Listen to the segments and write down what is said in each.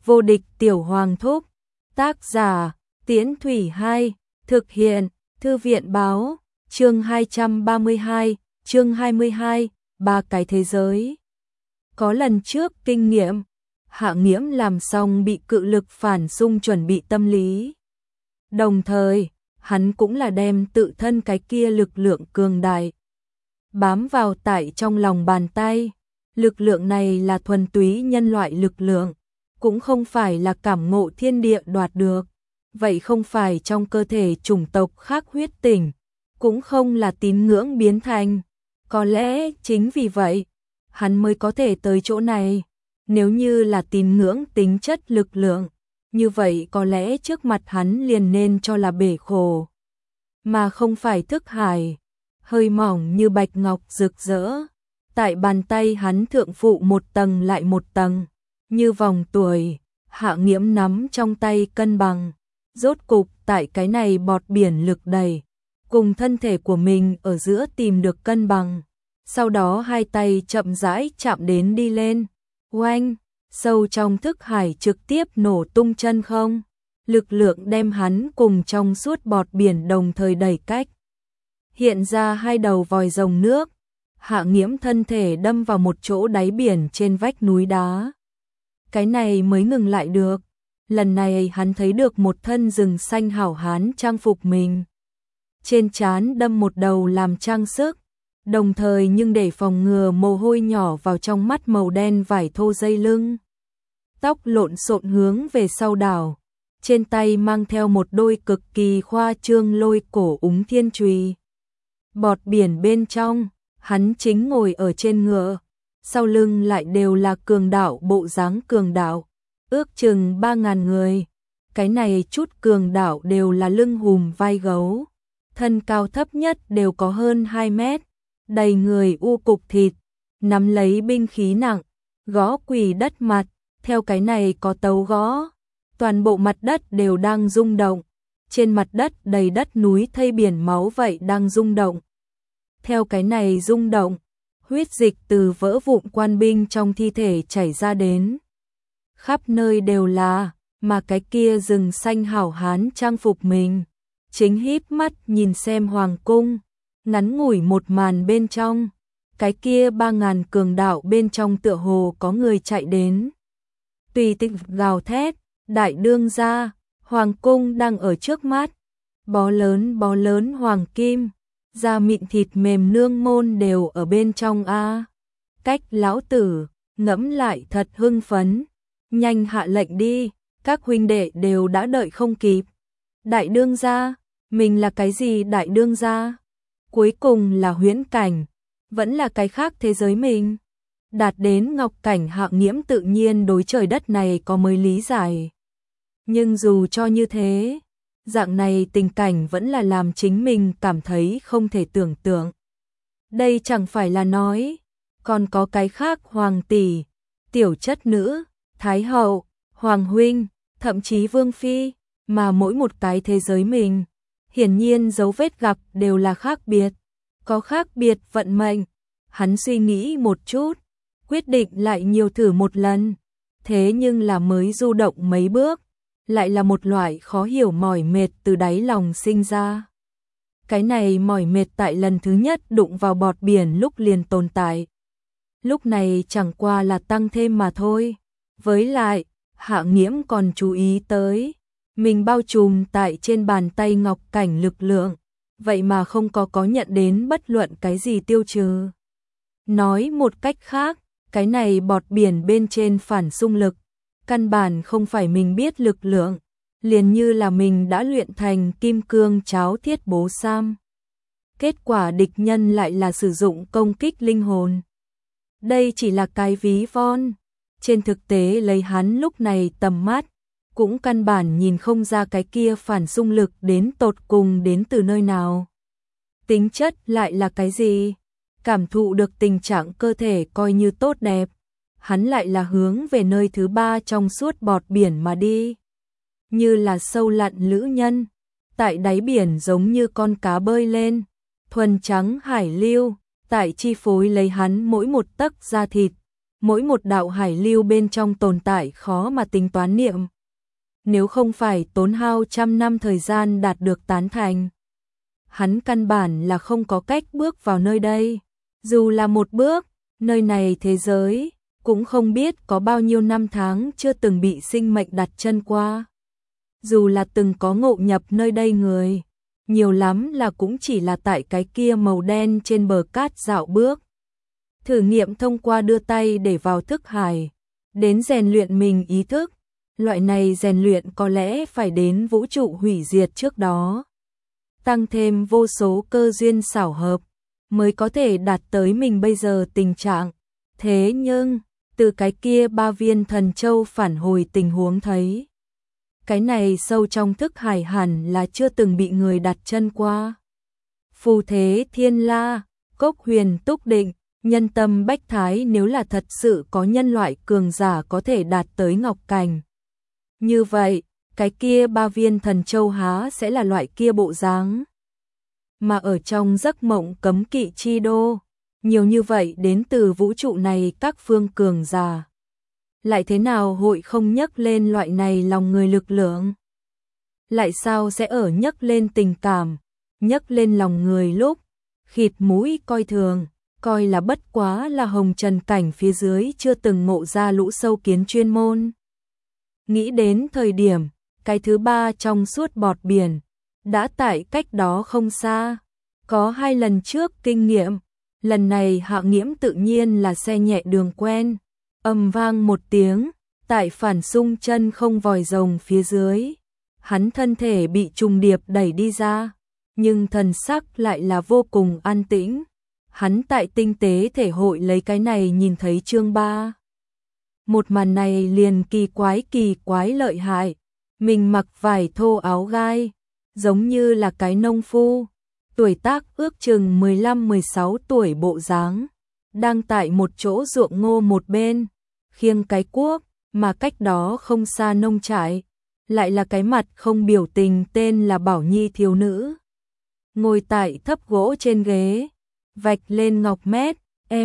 Vô địch tiểu hoàng thúc. Tác giả, Tiễn Thủy 2, thực hiện, Thư viện báo, chương 232, chương 22, ba cái thế giới. Có lần trước kinh nghiệm, Hạ Nghiễm làm xong bị cự lực phản xung chuẩn bị tâm lý. Đồng thời, hắn cũng là đem tự thân cái kia lực lượng cường đại bám vào tại trong lòng bàn tay. Lực lượng này là thuần túy nhân loại lực lượng, cũng không phải là cảm ngộ thiên địa đoạt được, vậy không phải trong cơ thể chủng tộc khác huyết tỉnh, cũng không là tín ngưỡng biến thành. Có lẽ chính vì vậy, hắn mới có thể tới chỗ này. Nếu như là tín ngưỡng tính chất lực lượng, như vậy có lẽ trước mặt hắn liền nên cho là bể khổ, mà không phải thức hải, hơi mỏng như bạch ngọc rực rỡ. Tại bàn tay hắn thượng phụ một tầng lại một tầng, như vòng tuổi, Hạ Nghiễm nắm trong tay cân bằng. Rốt cục tại cái này bọt biển lực đầy, cùng thân thể của mình ở giữa tìm được cân bằng. Sau đó hai tay chậm rãi chạm đến đi lên. Oanh, sâu trong thức hải trực tiếp nổ tung chân không. Lực lượng đem hắn cùng trong suốt bọt biển đồng thời đẩy cách. Hiện ra hai đầu vòi rồng nước. Hạ Nghiễm thân thể đâm vào một chỗ đáy biển trên vách núi đá. Cái này mới ngừng lại được. Lần này hắn thấy được một thân rừng xanh hảo hán trang phục mình. Trên trán đâm một đầu làm trang sức, đồng thời nhưng để phòng ngừa mồ hôi nhỏ vào trong mắt màu đen vải thô dây lưng. Tóc lộn xộn hướng về sau đảo, trên tay mang theo một đôi cực kỳ khoa trương lôi cổ úng thiên chùy. Bọt biển bên trong, hắn chính ngồi ở trên ngựa, sau lưng lại đều là cường đạo bộ dáng cường đạo, ước chừng 3.000 người. Cái này chút cường đạo đều là lưng hùm vai gấu, thân cao thấp nhất đều có hơn 2 mét, đầy người u cục thịt, nắm lấy binh khí nặng, gõ quỳ đất mặt, theo cái này có tấu gõ, toàn bộ mặt đất đều đang rung động, trên mặt đất đầy đất núi thây biển máu vậy đang rung động. Theo cái này rung động, huyết dịch từ vỡ vụn quan binh trong thi thể chảy ra đến. Khắp nơi đều là, mà cái kia rừng xanh hảo hán trang phục mình, chính híp mắt nhìn xem hoàng cung. Ngắn ngủi một màn bên trong, cái kia 3.000 cường đạo bên trong tựa hồ có người chạy đến. Tùy tịch gào thét, đại đương gia, hoàng cung đang ở trước mắt. Bó lớn hoàng kim, da mịn thịt mềm nương môn đều ở bên trong a. Cách lão tử, ngẫm lại thật hưng phấn. Nhanh hạ lệnh đi, các huynh đệ đều đã đợi không kịp. Đại đương gia, mình là cái gì đại đương gia? Cuối cùng là huyễn cảnh, vẫn là cái khác thế giới mình. Đạt đến ngọc cảnh Hạ Nghiễm tự nhiên đối trời đất này có mới lý giải. Nhưng dù cho như thế, dạng này tình cảnh vẫn là làm chính mình cảm thấy không thể tưởng tượng. Đây chẳng phải là nói, còn có cái khác hoàng tỷ, tiểu chất nữ, thái hậu, hoàng huynh, thậm chí vương phi, mà mỗi một cái thế giới mình, hiển nhiên dấu vết gặp đều là khác biệt, có khác biệt vận mệnh. Hắn suy nghĩ một chút, quyết định lại nhiều thử một lần, thế nhưng là mới du động mấy bước, lại là một loại khó hiểu mỏi mệt từ đáy lòng sinh ra. Cái này mỏi mệt tại lần thứ nhất đụng vào bọt biển lúc liền tồn tại. Lúc này chẳng qua là tăng thêm mà thôi. Với lại, Hạ Nghiễm còn chú ý tới, mình bao trùm tại trên bàn tay ngọc cảnh lực lượng, vậy mà không có nhận đến bất luận cái gì tiêu trừ. Nói một cách khác, cái này bọt biển bên trên phản xung lực, căn bản không phải mình biết lực lượng, liền như là mình đã luyện thành kim cương cháo thiết bố sam. Kết quả địch nhân lại là sử dụng công kích linh hồn. Đây chỉ là cái ví von. Trên thực tế lấy hắn lúc này tầm mắt, cũng căn bản nhìn không ra cái kia phản xung lực đến tột cùng đến từ nơi nào. Tính chất lại là cái gì? Cảm thụ được tình trạng cơ thể coi như tốt đẹp, hắn lại là hướng về nơi thứ ba trong suốt bọt biển mà đi. Như là sâu lặn lữ nhân, tại đáy biển giống như con cá bơi lên, thuần trắng hải lưu, tại chi phối lấy hắn mỗi một tấc da thịt, mỗi một đạo hải lưu bên trong tồn tại khó mà tính toán niệm. Nếu không phải tốn hao trăm năm thời gian đạt được tán thành, hắn căn bản là không có cách bước vào nơi đây. Dù là một bước, nơi này thế giới, cũng không biết có bao nhiêu năm tháng chưa từng bị sinh mệnh đặt chân qua. Dù là từng có ngộ nhập nơi đây người, nhiều lắm là cũng chỉ là tại cái kia màu đen trên bờ cát dạo bước. Thử nghiệm thông qua đưa tay để vào thức hải, đến rèn luyện mình ý thức. Loại này rèn luyện có lẽ phải đến vũ trụ hủy diệt trước đó. Tăng thêm vô số cơ duyên xảo hợp, mới có thể đạt tới mình bây giờ tình trạng. Thế nhưng, từ cái kia 3 viên thần châu phản hồi tình huống thấy. Cái này sâu trong thức hải hẳn là chưa từng bị người đặt chân qua. Phù thế thiên la, cốc huyền túc định, nhân tâm bách thái, nếu là thật sự có nhân loại cường giả có thể đạt tới ngọc cảnh. Như vậy, cái kia 3 viên thần châu há sẽ là loại kia bộ dáng. Mà ở trong giấc mộng cấm kỵ chi đô, nhiều như vậy đến từ vũ trụ này các phương cường giả. Lại thế nào hội không nhắc lên loại này lòng người lực lượng? Lại sao sẽ ở nhắc lên tình cảm, nhắc lên lòng người lúc khịt mũi coi thường, coi là bất quá là hồng trần cảnh phía dưới chưa từng ngộ ra lũ sâu kiến chuyên môn. Nghĩ đến thời điểm, cái thứ 3 trong suốt bọt biển, đã tại cách đó không xa. Có 2 lần trước kinh nghiệm, lần này Hạ Nghiễm tự nhiên là xe nhẹ đường quen. Ầm vang một tiếng, tại phản xung chân không vòi rồng phía dưới. Hắn thân thể bị trùng điệp đẩy đi ra, nhưng thần sắc lại là vô cùng an tĩnh. Hắn tại tinh tế thể hội lấy cái này nhìn thấy chương 3. Một màn này liền kỳ quái lợi hại. Mình mặc vải thô áo gai, giống như là cái nông phu, tuổi tác ước chừng 15-16 tuổi bộ dáng, đang tại một chỗ ruộng ngô một bên, khiêng cái cuốc, mà cách đó không xa nông trại, lại là cái mặt không biểu tình tên là Bảo Nhi thiếu nữ. Ngồi tại thấp gỗ trên ghế, vạch lên ngọc mét,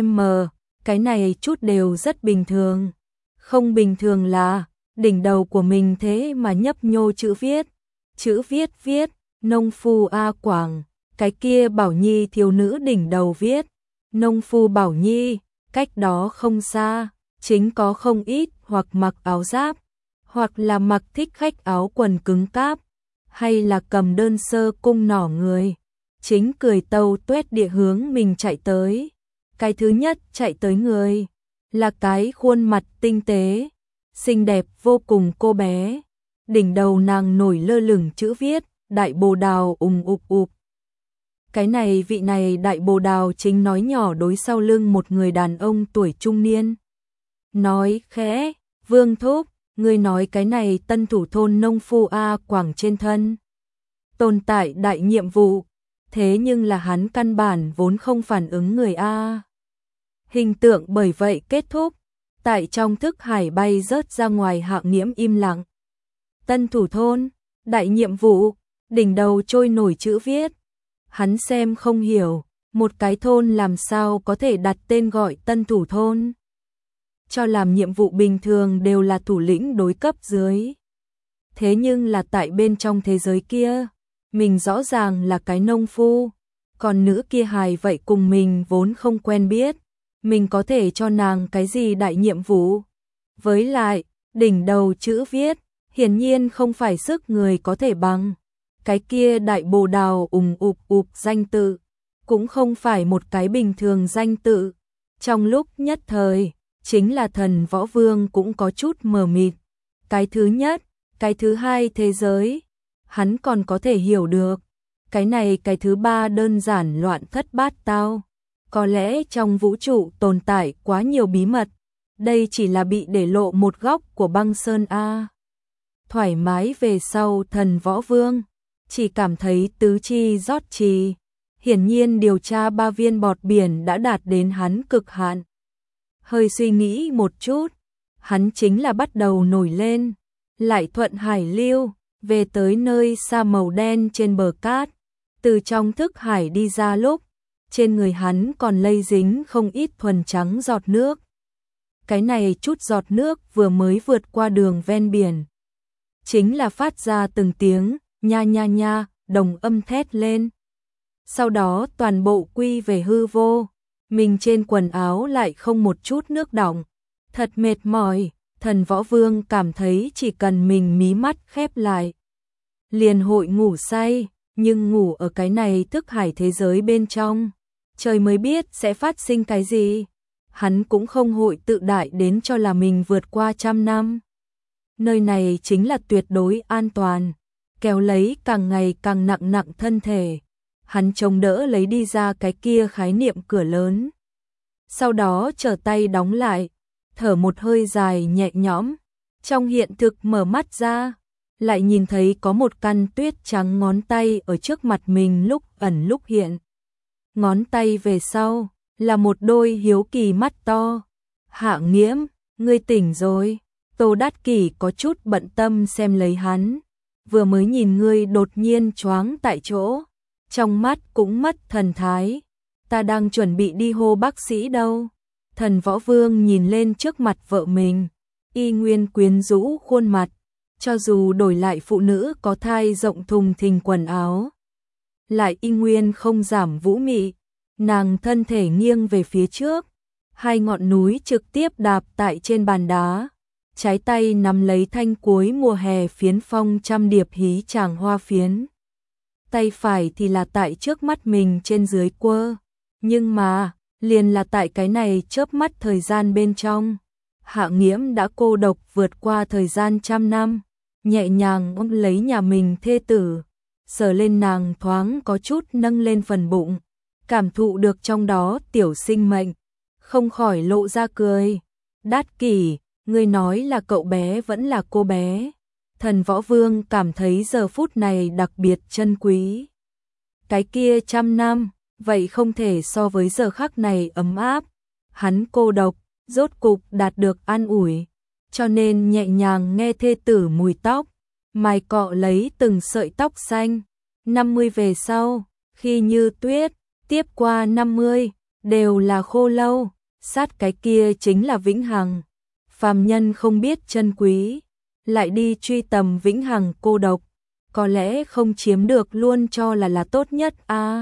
cái này chút đều rất bình thường. Không bình thường là, đỉnh đầu của mình thế mà nhấp nhô chữ viết, nông phu A Quảng, cái kia Bảo Nhi thiếu nữ đỉnh đầu viết, nông phu Bảo Nhi, cách đó không xa, chính có không ít hoặc mặc áo giáp, hoặc là mặc thích khách áo quần cứng cáp, hay là cầm đơn sơ cung nỏ người, chính cười tâu tuét địa hướng mình chạy tới. Cái thứ nhất chạy tới người, là cái khuôn mặt tinh tế, xinh đẹp vô cùng cô bé, đỉnh đầu nàng nổi lơ lửng chữ viết, đại bồ đào ụp. Cái này vị này đại bồ đào chính nói nhỏ đối sau lưng một người đàn ông tuổi trung niên. Nói khẽ, Vương Thúc, ngươi nói cái này tân thủ thôn nông phu A Quảng trên thân tồn tại đại nhiệm vụ, thế nhưng là hắn căn bản vốn không phản ứng người A. Hình tượng bởi vậy kết thúc, tại trong thức hải bay rớt ra ngoài. Hạ Nghiễm im lặng. Tân thủ thôn, đại nhiệm vụ, đỉnh đầu trôi nổi chữ viết. Hắn xem không hiểu, một cái thôn làm sao có thể đặt tên gọi tân thủ thôn. Cho làm nhiệm vụ bình thường đều là thủ lĩnh đối cấp dưới. Thế nhưng là tại bên trong thế giới kia, mình rõ ràng là cái nông phu, còn nữ kia hài vậy cùng mình vốn không quen biết. Mình có thể cho nàng cái gì đại nhiệm vụ? Với lại, đỉnh đầu chữ viết, hiển nhiên không phải sức người có thể bằng. Cái kia đại bồ đào ụp danh tự, cũng không phải một cái bình thường danh tự. Trong lúc nhất thời, chính là Thần Võ Vương cũng có chút mờ mịt. Cái thứ nhất, cái thứ hai thế giới, hắn còn có thể hiểu được. Cái này cái thứ 3 đơn giản loạn thất bát tao. Có lẽ trong vũ trụ tồn tại quá nhiều bí mật, đây chỉ là bị để lộ một góc của băng sơn A. Thoải mái về sau Thần Võ Vương, chỉ cảm thấy tứ chi rót trì, hiển nhiên điều tra 3 viên bọt biển đã đạt đến hắn cực hạn. Hơi suy nghĩ một chút, hắn chính là bắt đầu nổi lên, lại thuận hải lưu, về tới nơi xa màu đen trên bờ cát, từ trong thức hải đi ra lúc, trên người hắn còn lây dính không ít thuần trắng giọt nước. cái này chút giọt nước vừa mới vượt qua đường ven biển. Chính là phát ra từng tiếng, nha nha nha, đồng âm thét lên. Sau đó toàn bộ quy về hư vô, mình trên quần áo lại không một chút nước đọng. Thật mệt mỏi, Thần Võ Vương cảm thấy chỉ cần mình mí mắt khép lại, liền hội ngủ say, nhưng ngủ ở cái này thức hải thế giới bên trong. Trời mới biết sẽ phát sinh cái gì. Hắn cũng không hội tự đại đến cho là mình vượt qua 100 năm. Nơi này chính là tuyệt đối an toàn, kéo lấy càng ngày càng nặng nặng thân thể. Hắn chống đỡ lấy đi ra cái kia khái niệm cửa lớn. Sau đó trở tay đóng lại, thở một hơi dài nhẹ nhõm. Trong hiện thực mở mắt ra, lại nhìn thấy có một căn tuyết trắng ngón tay ở trước mặt mình lúc ẩn lúc hiện. Ngón tay về sau là một đôi hiếu kỳ mắt to. Hạ Nghiễm, ngươi tỉnh rồi. Tô Đát Kỷ có chút bận tâm xem lấy hắn. Vừa mới nhìn ngươi đột nhiên choáng tại chỗ, trong mắt cũng mất thần thái. Ta đang chuẩn bị đi hô bác sĩ đâu. Thần Võ Vương nhìn lên trước mặt vợ mình, y nguyên quyến rũ khuôn mặt, cho dù đổi lại phụ nữ có thai rộng thùng thình quần áo, lại y nguyên không giảm vũ mị. Nàng thân thể nghiêng về phía trước, hai ngọn núi trực tiếp đạp tại trên bàn đá, trái tay nắm lấy thanh cuối mùa hè phiến phong trăm điệp hí tràng hoa phiến. Tay phải thì là tại trước mắt mình trên dưới quơ, nhưng mà liền là tại cái này chớp mắt thời gian bên trong, Hạ Nghiễm đã cô độc vượt qua thời gian 100 năm, nhẹ nhàng ôm lấy nhà mình thê tử, sờ lên nàng thoáng có chút nâng lên phần bụng, cảm thụ được trong đó tiểu sinh mệnh, không khỏi lộ ra cười. Đát Kỷ, ngươi nói là cậu bé vẫn là cô bé. Thần Võ Vương cảm thấy giờ phút này đặc biệt trân quý. Cái kia 100 năm, vậy không thể so với giờ khắc này ấm áp. Hắn cô độc, rốt cục đạt được an ủi, cho nên nhẹ nhàng nghe thê tử mùi tóc, mài cọ lấy từng sợi tóc xanh. 50 về sau, khi như tuyết, tiếp qua 50, đều là khô lâu, sát cái kia chính là vĩnh hằng. Phàm nhân không biết trân quý, lại đi truy tầm vĩnh hằng cô độc, có lẽ không chiếm được luôn cho là tốt nhất a.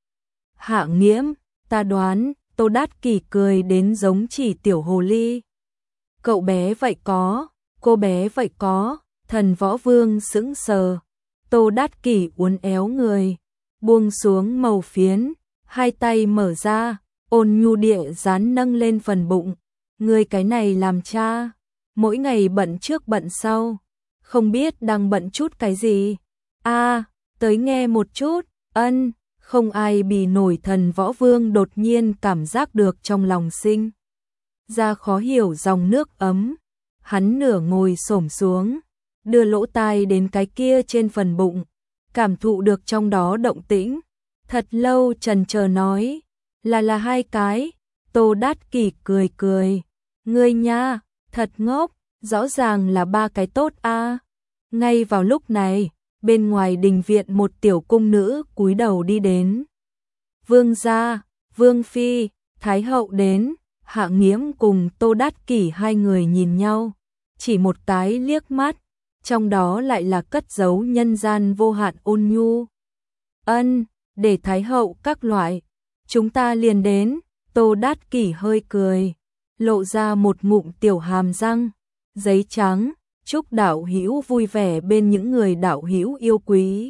Hạ Nghiễm, ta đoán, Tô Đát Kỷ cười đến giống chỉ tiểu hồ ly. Cậu bé vậy có, cô bé vậy có. Thần Võ Vương sững sờ. Tô Đát Kỷ uốn éo người, buông xuống màu phiến, hai tay mở ra, ôn nhu địa dán nâng lên phần bụng. Người cái này làm cha, mỗi ngày bận trước bận sau, không biết đang bận chút cái gì. A, tới nghe một chút. Ân. Không ai bì nổi. Thần Võ Vương đột nhiên cảm giác được trong lòng sinh ra khó hiểu dòng nước ấm. Hắn nửa ngồi xổm xuống, đưa lỗ tai đến cái kia trên phần bụng, cảm thụ được trong đó động tĩnh. Thật lâu chần chờ nói, là hai cái. Tô Đát Kỷ cười cười, ngươi nha, thật ngốc, rõ ràng là 3 cái tốt a. Ngay vào lúc này, bên ngoài đình viện một tiểu cung nữ cúi đầu đi đến. Vương gia, Vương phi, Thái hậu đến. Hạ Nghiễm cùng Tô Đát Kỷ hai người nhìn nhau, chỉ một cái liếc mắt, trong đó lại là cất giấu nhân gian vô hạn ôn nhu. Ân, để Thái hậu các loại, chúng ta liền đến. Tô Đát Kỷ hơi cười, lộ ra một ngụm tiểu hàm răng, giấy trắng. Chúc đạo hữu vui vẻ bên những người đạo hữu yêu quý.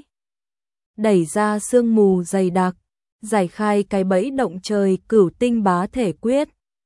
Đẩy ra sương mù dày đặc, giải khai cái bẫy động trời cửu tinh bá thể quyết.